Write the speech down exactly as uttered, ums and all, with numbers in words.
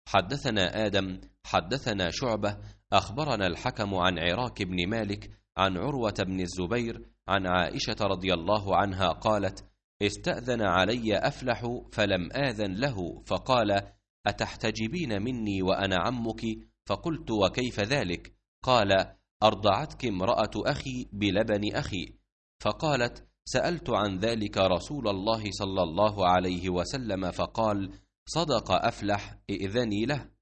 حدثنا آدم حدثنا شعبة أخبرنا الحكم عن عراك بن مالك عن عروة بن الزبير عن عائشة رضي الله عنها قالت: استأذن علي أفلح فلم آذن له، فقال: أتحتجبين مني وأنا عمك؟ فقلت: وكيف ذلك؟ قال: أرضعتك امرأة أخي بلبن أخي. فقالت: سألت عن ذلك رسول الله صلى الله عليه وسلم فقال: صدق أفلح، ائذني له.